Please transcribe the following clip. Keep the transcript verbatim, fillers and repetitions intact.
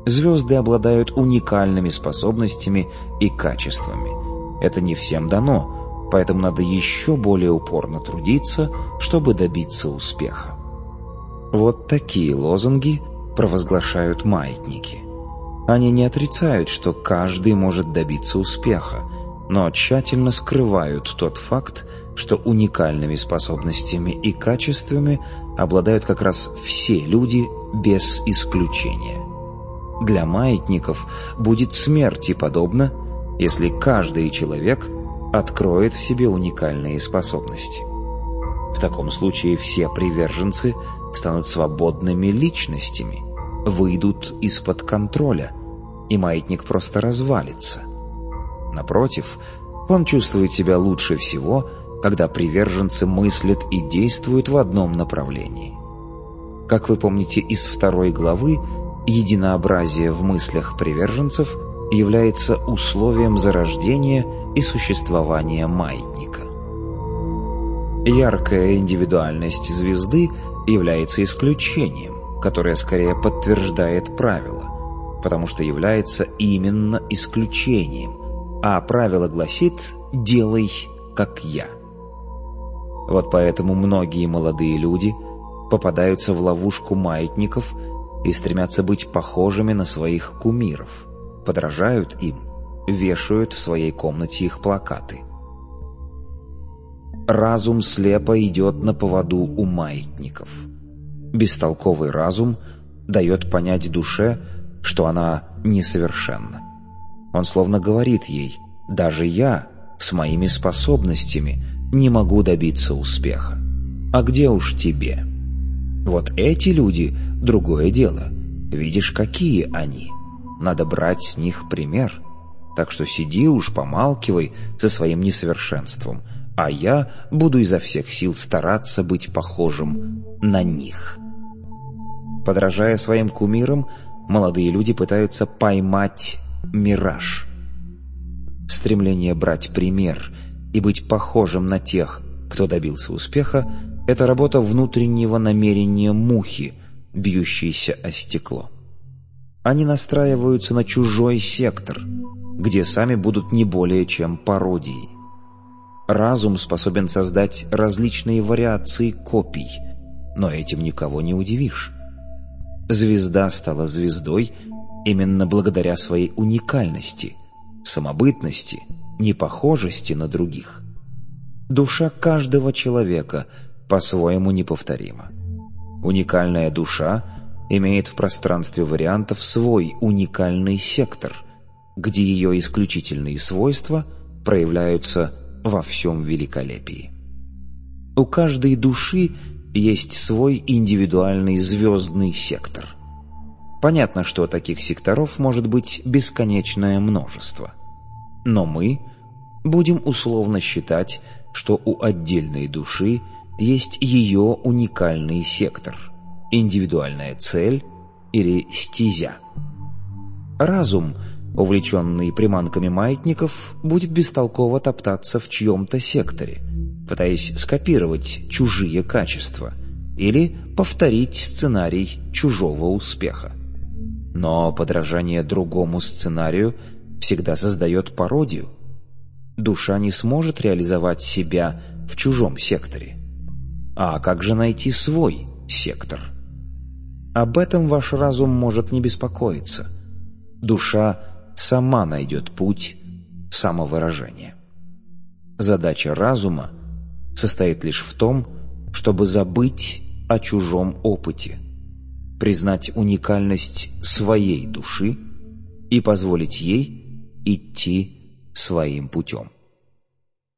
Звезды обладают уникальными способностями и качествами. Это не всем дано, поэтому надо еще более упорно трудиться, чтобы добиться успеха. Вот такие лозунги провозглашают маятники. Они не отрицают, что каждый может добиться успеха, но тщательно скрывают тот факт, что уникальными способностями и качествами обладают как раз все люди без исключения. Для маятников будет смерти подобно, если каждый человек откроет в себе уникальные способности. В таком случае все приверженцы станут свободными личностями, выйдут из-под контроля, и маятник просто развалится. Напротив, он чувствует себя лучше всего, когда приверженцы мыслят и действуют в одном направлении. Как вы помните из второй главы, единообразие в мыслях приверженцев является условием зарождения и существования маятника. Яркая индивидуальность звезды является исключением, которое скорее подтверждает правило, потому что является именно исключением, а правило гласит «делай, как я». Вот поэтому многие молодые люди попадаются в ловушку маятников и стремятся быть похожими на своих кумиров, подражают им, вешают в своей комнате их плакаты. Разум слепо идет на поводу у маятников. Бестолковый разум дает понять душе, что она несовершенна. Он словно говорит ей: «Даже я с моими способностями не могу добиться успеха. А где уж тебе? Вот эти люди — другое дело. Видишь, какие они. Надо брать с них пример. Так что сиди уж, помалкивай со своим несовершенством, а я буду изо всех сил стараться быть похожим на них». Подражая своим кумирам, молодые люди пытаются поймать мираж. Стремление брать пример и быть похожим на тех, кто добился успеха, это работа внутреннего намерения мухи, бьющейся о стекло. Они настраиваются на чужой сектор, где сами будут не более чем пародией. Разум способен создать различные вариации копий, но этим никого не удивишь. Звезда стала звездой именно благодаря своей уникальности, самобытности, непохожести на других. Душа каждого человека по-своему неповторима. Уникальная душа имеет в пространстве вариантов свой уникальный сектор, где ее исключительные свойства проявляются во всем великолепии. У каждой души есть свой индивидуальный звездный сектор. Понятно, что таких секторов может быть бесконечное множество. Но мы будем условно считать, что у отдельной души есть ее уникальный сектор, индивидуальная цель или стезя. Разум, увлеченный приманками маятников, будет бестолково топтаться в чьем-то секторе, пытаясь скопировать чужие качества или повторить сценарий чужого успеха. Но подражание другому сценарию всегда создает пародию. Душа не сможет реализовать себя в чужом секторе. А как же найти свой сектор? Об этом ваш разум может не беспокоиться. Душа сама найдет путь самовыражения. Задача разума состоит лишь в том, чтобы забыть о чужом опыте, признать уникальность своей души и позволить ей идти своим путем.